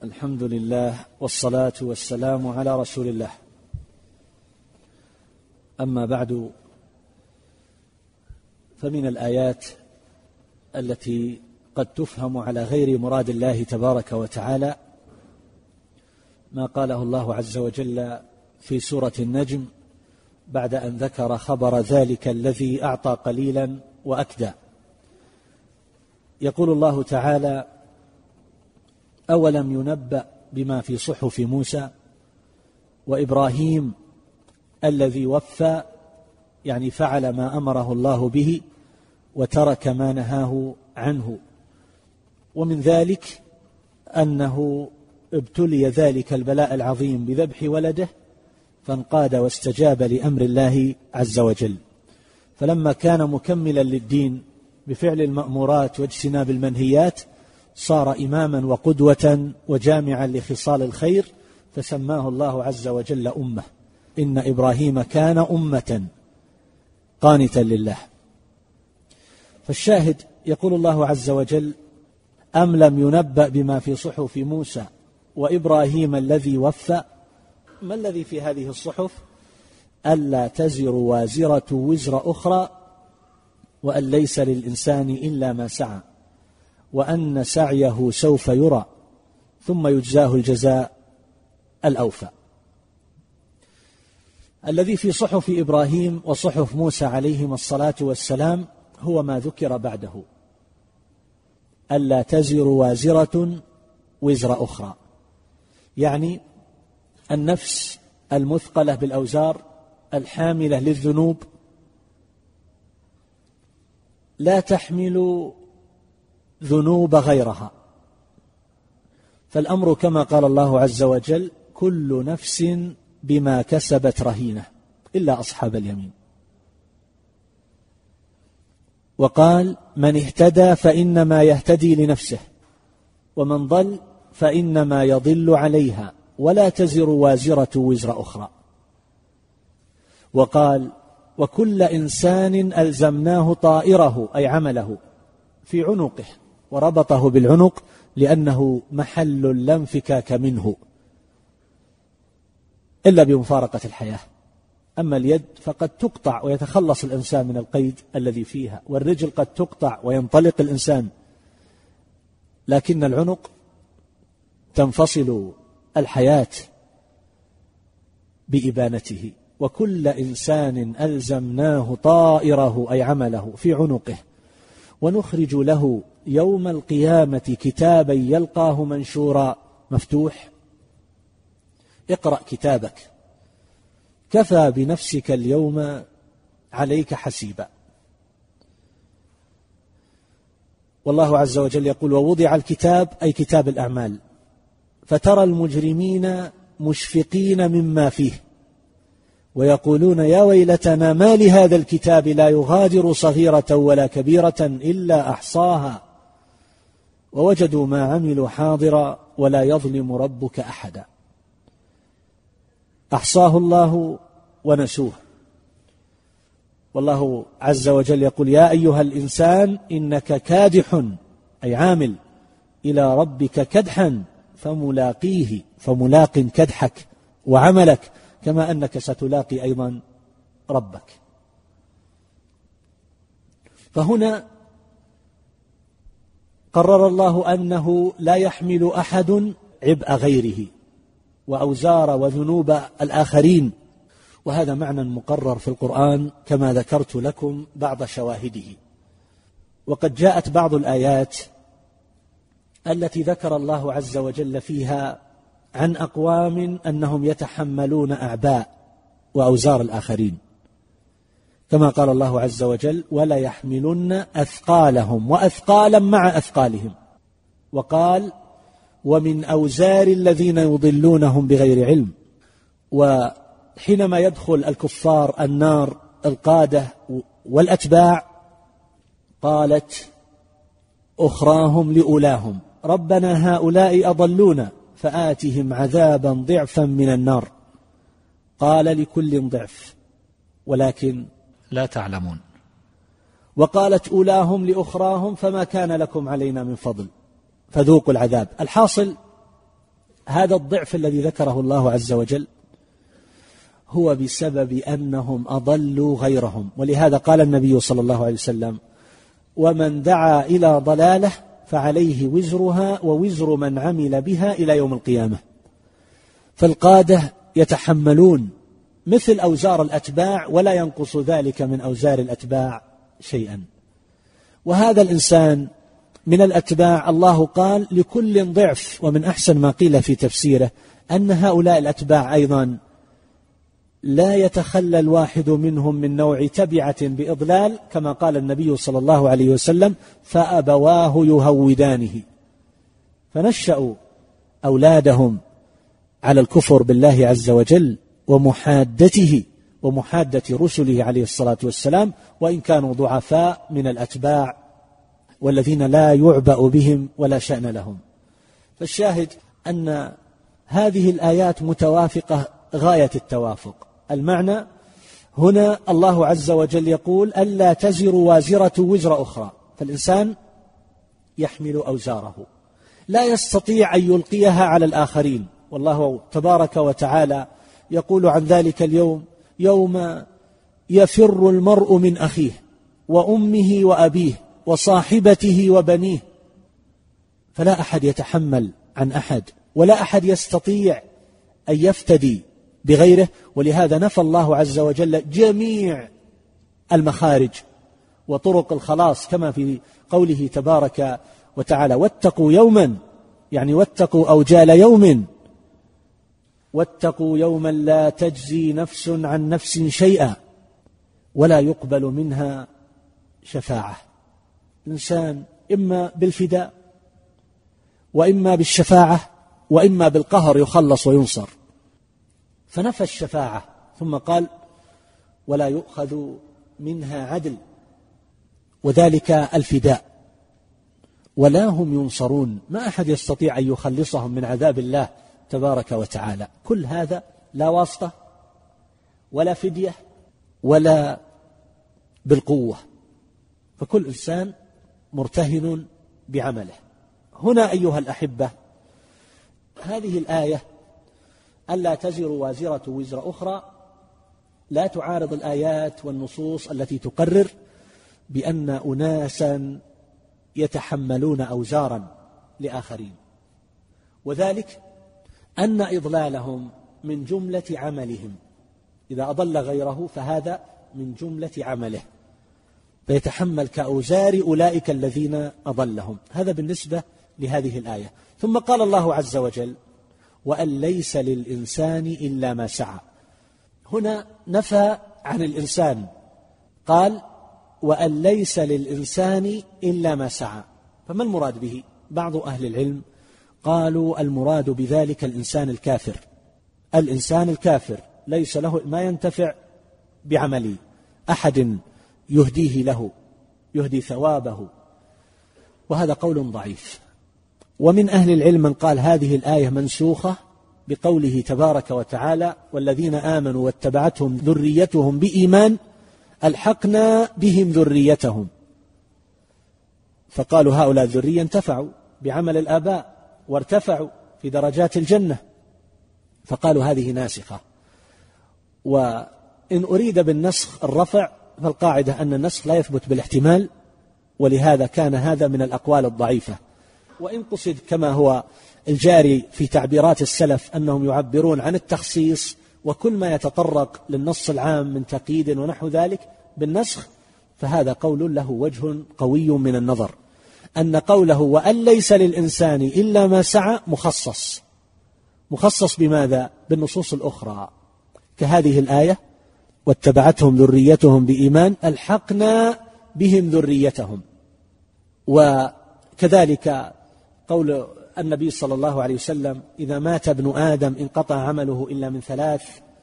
الحمد لله والصلاة والسلام على رسول الله. أما بعد، فمن الآيات التي قد تفهم على غير مراد الله تبارك وتعالى ما قاله الله عز وجل في سورة النجم بعد أن ذكر خبر ذلك الذي أعطى قليلا وأكدى. يقول الله تعالى: أولم ينبأ بما في صحف موسى وإبراهيم الذي وفى، يعني فعل ما أمره الله به وترك ما نهاه عنه. ومن ذلك أنه ابتلي ذلك البلاء العظيم بذبح ولده فانقاد واستجاب لأمر الله عز وجل، فلما كان مكملا للدين بفعل المأمورات واجتناب المنهيات صار إماما وقدوة وجامعا لخصال الخير، فسماه الله عز وجل أمة. إن إبراهيم كان أمة قانتا لله. فالشاهد يقول الله عز وجل: أم لم ينبأ بما في صحف موسى وإبراهيم الذي وفى. ما الذي في هذه الصحف؟ ألا تزر وازرة وزر أخرى، وأن ليس للإنسان إلا ما سعى، وأن سعيه سوف يرى ثم يجزاه الجزاء الأوفى. الذي في صحف إبراهيم وصحف موسى عليهما الصلاة والسلام هو ما ذكر بعده: ألا تزر وازرة وزر أخرى، يعني النفس المثقلة بالأوزار الحاملة للذنوب لا تحمل ذنوب غيرها. فالأمر كما قال الله عز وجل: كل نفس بما كسبت رهينة إلا أصحاب اليمين. وقال: من اهتدى فإنما يهتدي لنفسه، ومن ضل فإنما يضل عليها، ولا تزر وازرة وزر أخرى. وقال: وكل إنسان ألزمناه طائره أي عمله في عنقه، وربطه بالعنق لأنه محل لا انفكاك منه إلا بمفارقة الحياة. أما اليد فقد تقطع ويتخلص الإنسان من القيد الذي فيها، والرجل قد تقطع وينطلق الإنسان، لكن العنق تنفصل الحياة بإبانته. وكل إنسان ألزمناه طائره أي عمله في عنقه، ونخرج له يوم القيامة كتابا يلقاه منشورا مفتوح. اقرأ كتابك كفى بنفسك اليوم عليك حسيبا. والله عز وجل يقول: ووضع الكتاب أي كتاب الأعمال فترى المجرمين مشفقين مما فيه ويقولون يا ويلتنا ما لهذا الكتاب لا يغادر صغيرة ولا كبيرة إلا أحصاها ووجدوا ما عملوا حاضرا ولا يظلم ربك أحدا. أحصاه الله ونسوه. والله عز وجل يقول: يا أيها الإنسان إنك كادح أي عامل إلى ربك كدحا فملاقيه، فملاق كدحك وعملك كما أنك ستلاقي أيضا ربك. فهنا قرر الله أنه لا يحمل أحد عبء غيره وأوزار وذنوب الآخرين، وهذا معنى مقرر في القرآن كما ذكرت لكم بعض شواهده. وقد جاءت بعض الآيات التي ذكر الله عز وجل فيها عن أقوام أنهم يتحملون أعباء وأوزار الآخرين، كما قال الله عز وجل: ولا يحملن أثقالهم وأثقالا مع أثقالهم. وقال: ومن أوزار الذين يضلونهم بغير علم. وحينما يدخل الكفار النار القادة والأتباع قالت أخراهم لأولاهم ربنا هؤلاء أضلونا فآتهم عذابا ضعفا من النار. قال: لكل ضعف ولكن لا تعلمون. وقالت أولاهم لأخراهم فما كان لكم علينا من فضل فذوقوا العذاب. الحاصل هذا الضعف الذي ذكره الله عز وجل هو بسبب أنهم أضلوا غيرهم، ولهذا قال النبي صلى الله عليه وسلم: ومن دعا إلى ضلاله فعليه وزرها ووزر من عمل بها إلى يوم القيامة. فالقادة يتحملون مثل أوزار الأتباع ولا ينقص ذلك من أوزار الأتباع شيئا. وهذا الإنسان من الأتباع الله قال لكل ضعف، ومن أحسن ما قيل في تفسيره أن هؤلاء الأتباع أيضا لا يتخلى الواحد منهم من نوع تبعة بإضلال، كما قال النبي صلى الله عليه وسلم: فأبواه يهودانه. فنشأوا أولادهم على الكفر بالله عز وجل ومحادته ومحادة رسله عليه الصلاة والسلام، وإن كانوا ضعفاء من الأتباع والذين لا يعبأ بهم ولا شأن لهم. فالشاهد أن هذه الآيات متوافقة غاية التوافق. المعنى هنا الله عز وجل يقول: ألا تزر وازرة وزر أخرى، فالإنسان يحمل أوزاره لا يستطيع أن يلقيها على الآخرين. والله تبارك وتعالى يقول عن ذلك اليوم: يوم يفر المرء من أخيه وأمه وأبيه وصاحبته وبنيه. فلا أحد يتحمل عن أحد، ولا أحد يستطيع أن يفتدي بغيره. ولهذا نفى الله عز وجل جميع المخارج وطرق الخلاص، كما في قوله تبارك وتعالى: واتقوا يوما، يعني واتقوا أوجال يوم، واتقوا يوما لا تجزي نفس عن نفس شيئا ولا يقبل منها شفاعة. الإنسان إما بالفداء وإما بالشفاعة وإما بالقهر يخلص وينصر. فنفى الشفاعة ثم قال: ولا يؤخذ منها عدل، وذلك الفداء، ولا هم ينصرون. ما أحد يستطيع أن يخلصهم من عذاب الله تبارك وتعالى. كل هذا لا واسطة ولا فدية ولا بالقوة، فكل إنسان مرتهن بعمله. هنا أيها الأحبة، هذه الآية ألا تزر وازرة وزر أخرى لا تعارض الآيات والنصوص التي تقرر بأن أناسا يتحملون أوزارا لآخرين، وذلك أن إضلالهم من جملة عملهم. إذا أضل غيره فهذا من جملة عمله، فيتحمل كأوزار أولئك الذين أضلهم. هذا بالنسبة لهذه الآية. ثم قال الله عز وجل: وأن ليس للإنسان إلا ما سعى. هنا نفى عن الإنسان، قال: وأن ليس للإنسان إلا ما سعى. فما المراد به؟ بعض أهل العلم قالوا المراد بذلك الإنسان الكافر. الإنسان الكافر ليس له ما ينتفع بعمله أحد يهديه له، يهدي ثوابه، وهذا قول ضعيف. ومن أهل العلم من قال هذه الآية منسوخة بقوله تبارك وتعالى: والذين آمنوا واتبعتهم ذريتهم بإيمان ألحقنا بهم ذريتهم. فقالوا هؤلاء الذرية انتفعوا بعمل الآباء وارتفعوا في درجات الجنة، فقالوا هذه ناسخة. وإن أريد بالنسخ الرفع، فالقاعدة أن النسخ لا يثبت بالاحتمال، ولهذا كان هذا من الأقوال الضعيفة. وإن قصد كما هو الجاري في تعبيرات السلف أنهم يعبرون عن التخصيص وكل ما يتطرق للنص العام من تقييد ونحو ذلك بالنسخ، فهذا قول له وجه قوي من النظر، أن قوله وأن ليس للإنسان إلا ما سعى مخصص بماذا؟ بالنصوص الأخرى، كهذه الآية: واتبعتهم ذريتهم بإيمان ألحقنا بهم ذريتهم. وكذلك قول النبي صلى الله عليه وسلم: إذا مات ابن آدم انقطع عمله إلا من ثلاث،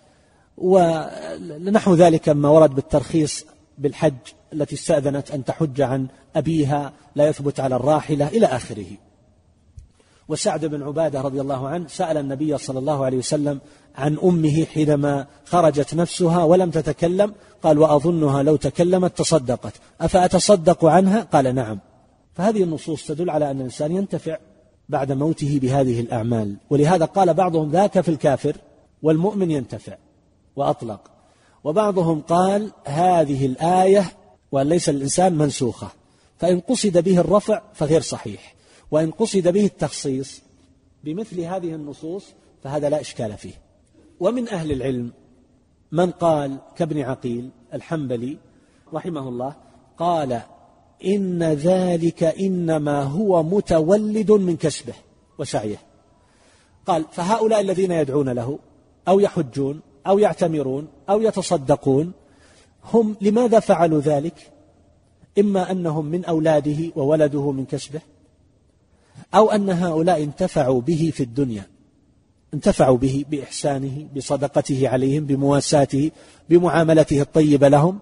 ونحو ذلك ما ورد بالترخيص بالحج، التي استأذنت أن تحج عن أبيها لا يثبت على الراحلة إلى آخره. وسعد بن عبادة رضي الله عنه سأل النبي صلى الله عليه وسلم عن أمه حينما خرجت نفسها ولم تتكلم، قال: وأظنها لو تكلمت تصدقت، أفأتصدق عنها؟ قال: نعم. فهذه النصوص تدل على أن الإنسان ينتفع بعد موته بهذه الأعمال. ولهذا قال بعضهم ذاك في الكافر والمؤمن ينتفع وأطلق، وبعضهم قال هذه الآية وأن ليس الإنسان منسوخة، فإن قصد به الرفع فغير صحيح، وإن قصد به التخصيص بمثل هذه النصوص فهذا لا إشكال فيه. ومن أهل العلم من قال كابن عقيل الحنبلي رحمه الله قال إن ذلك إنما هو متولد من كسبه وسعيه. قال فهؤلاء الذين يدعون له أو يحجون أو يعتمرون أو يتصدقون هم لماذا فعلوا ذلك؟ إما أنهم من أولاده وولده من كسبه، أو أن هؤلاء انتفعوا به في الدنيا، انتفعوا به بإحسانه، بصدقته عليهم، بمواساته، بمعاملته الطيبة لهم،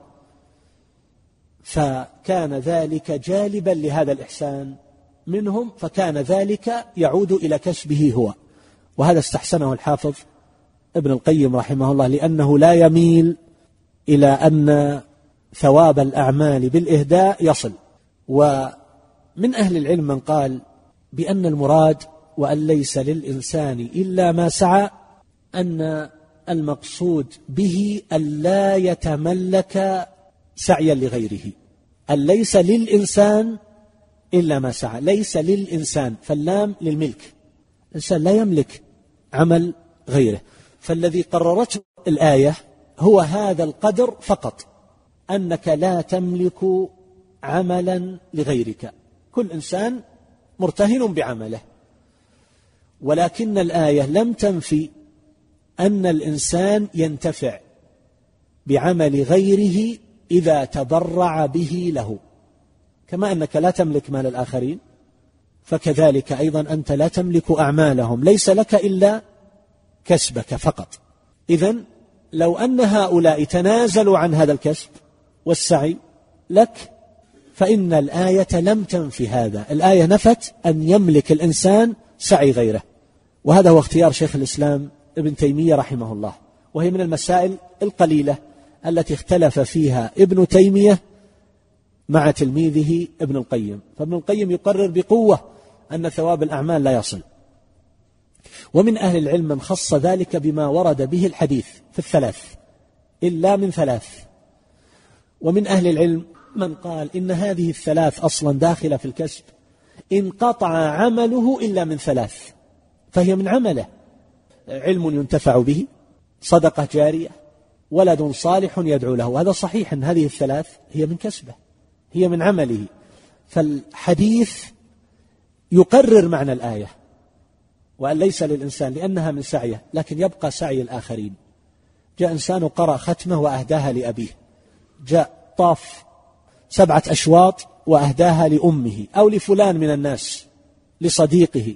فكان ذلك جالبا لهذا الإحسان منهم، فكان ذلك يعود إلى كسبه هو. وهذا استحسنه الحافظ ابن القيم رحمه الله، لأنه لا يميل إلى أن ثواب الأعمال بالإهداء يصل. ومن أهل العلم من قال بأن المراد وأن ليس للإنسان إلا ما سعى، أن المقصود به أن لا يتملك سعيا لغيره، أن ليس للإنسان إلا ما سعى، ليس للإنسان، فاللام للملك، الإنسان لا يملك عمل غيره. فالذي قررته الآية هو هذا القدر فقط، أنك لا تملك عملا لغيرك، كل إنسان مرتهن بعمله. ولكن الآية لم تنفي أن الإنسان ينتفع بعمل غيره إذا تبرع به له، كما أنك لا تملك مال الآخرين فكذلك أيضا أنت لا تملك أعمالهم، ليس لك إلا كسبك فقط. إذن لو أن هؤلاء تنازلوا عن هذا الكسب والسعي لك فإن الآية لم تنفي هذا، الآية نفت أن يملك الإنسان سعي غيره. وهذا هو اختيار شيخ الإسلام ابن تيمية رحمه الله، وهي من المسائل القليلة التي اختلف فيها ابن تيمية مع تلميذه ابن القيم. فابن القيم يقرر بقوة أن ثواب الأعمال لا يصل. ومن أهل العلم من خص ذلك بما ورد به الحديث في الثلاث إلا من ثلاث. ومن أهل العلم من قال إن هذه الثلاث أصلا داخلة في الكسب، انقطع عمله إلا من ثلاث فهي من عمله: علم ينتفع به، صدقة جارية، ولد صالح يدعو له. هذا صحيح أن هذه الثلاث هي من كسبه، هي من عمله. فالحديث يقرر معنى الآية وأن ليس للإنسان لأنها من سعيه، لكن يبقى سعي الآخرين. جاء إنسان قرأ ختمة وأهداها لأبيه، جاء طاف 7 أشواط وأهداها لأمه أو لفلان من الناس لصديقه،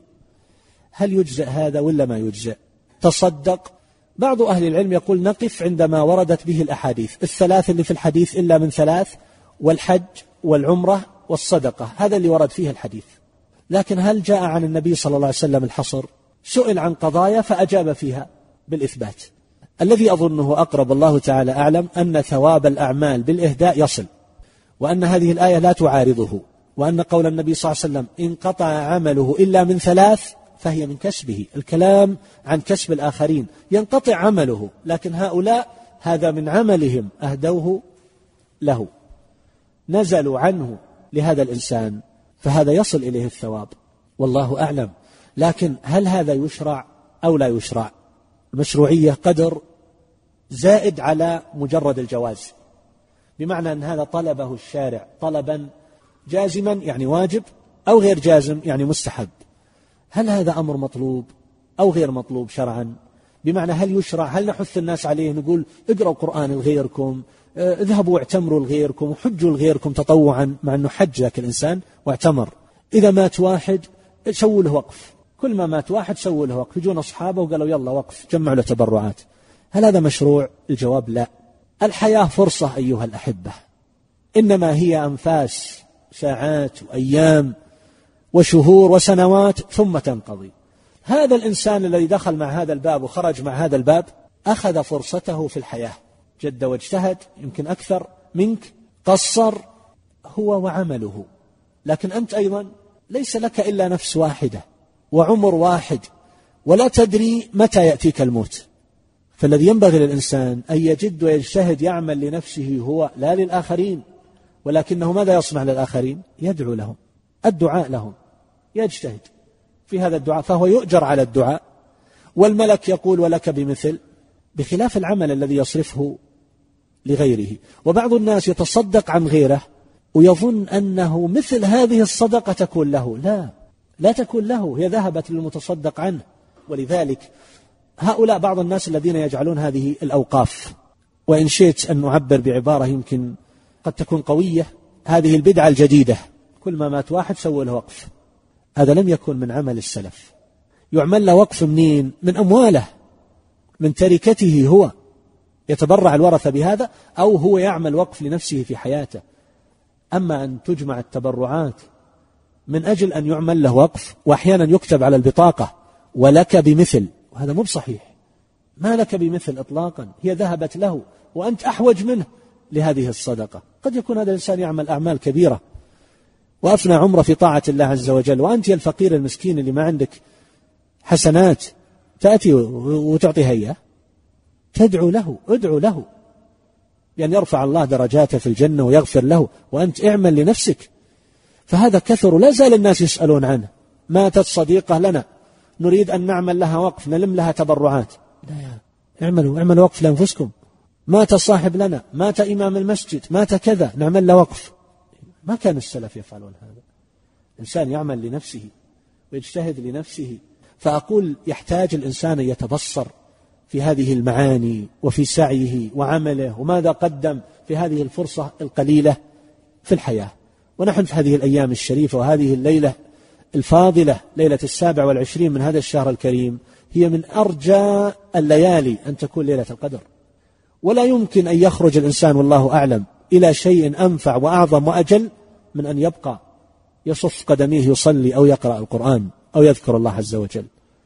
هل يجزئ هذا ولا ما يجزئ؟ تصدق. بعض أهل العلم يقول نقف عندما وردت به الأحاديث الثلاث اللي في الحديث إلا من ثلاث، والحج والعمرة والصدقة، هذا اللي ورد فيه الحديث. لكن هل جاء عن النبي صلى الله عليه وسلم الحصر؟ سئل عن قضايا فأجاب فيها بالإثبات. الذي أظنه أقرب الله تعالى أعلم أن ثواب الأعمال بالإهداء يصل، وأن هذه الآية لا تعارضه، وأن قول النبي صلى الله عليه وسلم انقطع عمله إلا من ثلاث فهي من كسبه. الكلام عن كسب الآخرين، ينقطع عمله، لكن هؤلاء هذا من عملهم أهدوه له، نزلوا عنه لهذا الإنسان، فهذا يصل إليه الثواب والله أعلم. لكن هل هذا يشرع أو لا يشرع؟ المشروعية قدر زائد على مجرد الجواز، بمعنى أن هذا طلبه الشارع طلبا جازما يعني واجب، أو غير جازم يعني مستحب. هل هذا أمر مطلوب أو غير مطلوب شرعا؟ بمعنى هل يشرع، هل نحث الناس عليه نقول اقرأوا القرآن لغيركم، اذهبوا واعتمروا لغيركم وحجوا لغيركم تطوعا، مع أنه حج ذاك الإنسان واعتمر. إذا مات واحد سووا له وقف، كل ما مات واحد سووا له وقف، يجون أصحابه وقالوا يلا وقف، جمعوا له تبرعات. هل هذا مشروع؟ الجواب لا. الحياة فرصة أيها الأحبة، إنما هي أنفاس، ساعات وأيام وشهور وسنوات ثم تنقضي. هذا الإنسان الذي دخل مع هذا الباب وخرج مع هذا الباب أخذ فرصته في الحياة، جد واجتهد، يمكن أكثر منك، قصر هو وعمله. لكن أنت أيضا ليس لك إلا نفس واحدة، وعمر واحد، ولا تدري متى يأتيك الموت. فالذي ينبغي للإنسان أن يجد ويجتهد، يعمل لنفسه هو لا للآخرين، ولكنه ماذا يصنع للآخرين؟ يدعو لهم، الدعاء لهم، يجتهد في هذا الدعاء، فهو يؤجر على الدعاء، والملك يقول ولك بمثل، بخلاف العمل الذي يصرفه لغيره. وبعض الناس يتصدق عن غيره ويظن أنه مثل هذه الصدقة تكون له. لا تكون له، هي ذهبت للمتصدق عنه. ولذلك هؤلاء بعض الناس الذين يجعلون هذه الأوقاف، وإن شئت أن نعبر بعبارة يمكن قد تكون قوية، هذه البدعة الجديدة، كل ما مات واحد سووا له وقف. هذا لم يكن من عمل السلف. يعمل له وقف منين؟ من أمواله، من تركته هو، يتبرع الورثة بهذا، أو هو يعمل وقف لنفسه في حياته. أما أن تجمع التبرعات من أجل أن يعمل له وقف، وأحيانا يكتب على البطاقة ولك بمثل، وهذا مو بصحيح. ما لك بمثل إطلاقا، هي ذهبت له وأنت أحوج منه لهذه الصدقة. قد يكون هذا الإنسان يعمل أعمال كبيرة وأفنى عمره في طاعة الله عز وجل، وأنت يا الفقير المسكين اللي ما عندك حسنات تأتي وتعطيها إياه. تدعو له، ادعو له بأن يرفع الله درجاته في الجنة ويغفر له، وأنت اعمل لنفسك. فهذا كثر، لا زال الناس يسألون عنه. ماتت صديقة لنا نريد أن نعمل لها وقف، نلم لها تبرعات. لا يا اعملوا وقف لأنفسكم. مات صاحب لنا، مات إمام المسجد، مات كذا، نعمل له وقف. ما كان السلف يفعلون هذا. الإنسان يعمل لنفسه ويجتهد لنفسه. فأقول يحتاج الإنسان أن يتبصر في هذه المعاني وفي سعيه وعمله، وماذا قدم في هذه الفرصة القليلة في الحياة. ونحن في هذه الأيام الشريفة وهذه الليلة الفاضلة، ليلة 27 من هذا الشهر الكريم، هي من أرجى الليالي أن تكون ليلة القدر. ولا يمكن أن يخرج الإنسان والله أعلم إلى شيء أنفع وأعظم وأجل من أن يبقى يصف قدميه يصلي أو يقرأ القرآن أو يذكر الله عز وجل.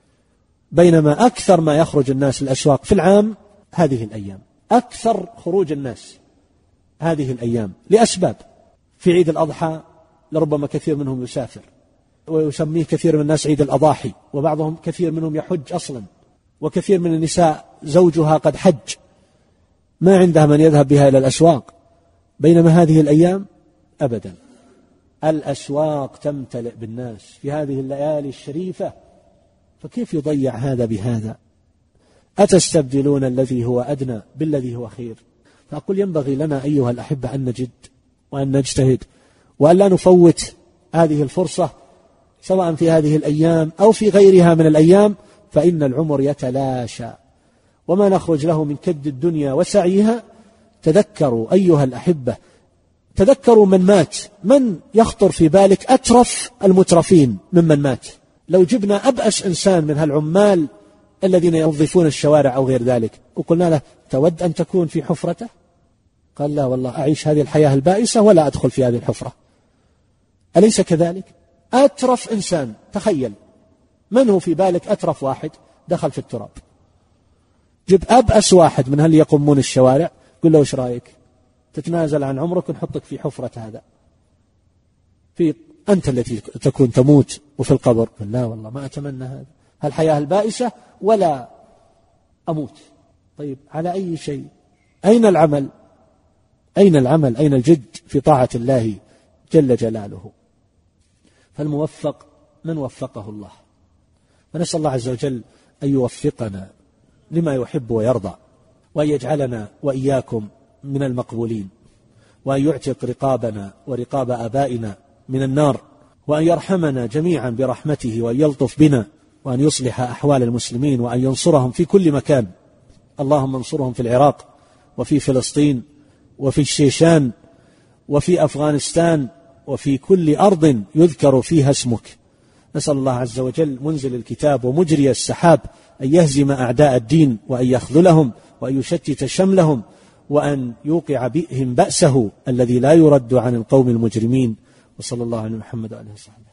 بينما أكثر ما يخرج الناس الأسواق في العام هذه الأيام، أكثر خروج الناس هذه الأيام لأسباب. في عيد الأضحى لربما كثير منهم يسافر، ويسميه كثير من الناس عيد الأضاحي، وبعضهم كثير منهم يحج أصلا، وكثير من النساء زوجها قد حج ما عندها من يذهب بها إلى الأسواق. بينما هذه الأيام أبدا، الأسواق تمتلئ بالناس في هذه الليالي الشريفة. فكيف يضيع هذا بهذا؟ أتستبدلون الذي هو أدنى بالذي هو خير؟ فأقول ينبغي لنا أيها الأحبة أن نجد وأن نجتهد، وأن لا نفوت هذه الفرصة سواء في هذه الأيام أو في غيرها من الأيام، فإن العمر يتلاشى وما نخرج له من كد الدنيا وسعيها. تذكروا أيها الأحبة، تذكروا من مات. من يخطر في بالك أترف المترفين ممن مات؟ لو جبنا أبأس إنسان من هالعمال الذين ينظفون الشوارع أو غير ذلك وقلنا له تود أن تكون في حفرته؟ قال لا والله أعيش هذه الحياة البائسة ولا أدخل في هذه الحفرة. أليس كذلك؟ أترف إنسان، تخيل من هو في بالك أترف واحد دخل في التراب. جب أبأس واحد من هل يقومون الشوارع، قل له إيش رأيك تتنازل عن عمرك ونحطك في حفرة هذا، في أنت التي تكون تموت وفي القبر. لا والله ما أتمنى هذا، هالحياة البائسة ولا أموت. طيب على أي شيء؟ أين العمل؟ أين العمل؟ أين الجد في طاعة الله جل جلاله؟ فالموفق من وفقه الله. فنسأل الله عز وجل أن يوفقنا لما يحب ويرضى، وأن يجعلنا وإياكم من المقبولين، وأن يعتق رقابنا ورقاب آبائنا من النار، وأن يرحمنا جميعا برحمته، وأن يلطف بنا، وأن يصلح أحوال المسلمين، وأن ينصرهم في كل مكان. اللهم انصرهم في العراق وفي فلسطين وفي الشيشان وفي أفغانستان وفي كل أرض يذكر فيها اسمك. نسأل الله عز وجل منزل الكتاب ومجري السحاب أن يهزم أعداء الدين، وأن يخذلهم، وأن يشتت شملهم، وأن يوقع بهم بأسه الذي لا يرد عن القوم المجرمين. وصلى الله على محمد وآله وصحبه.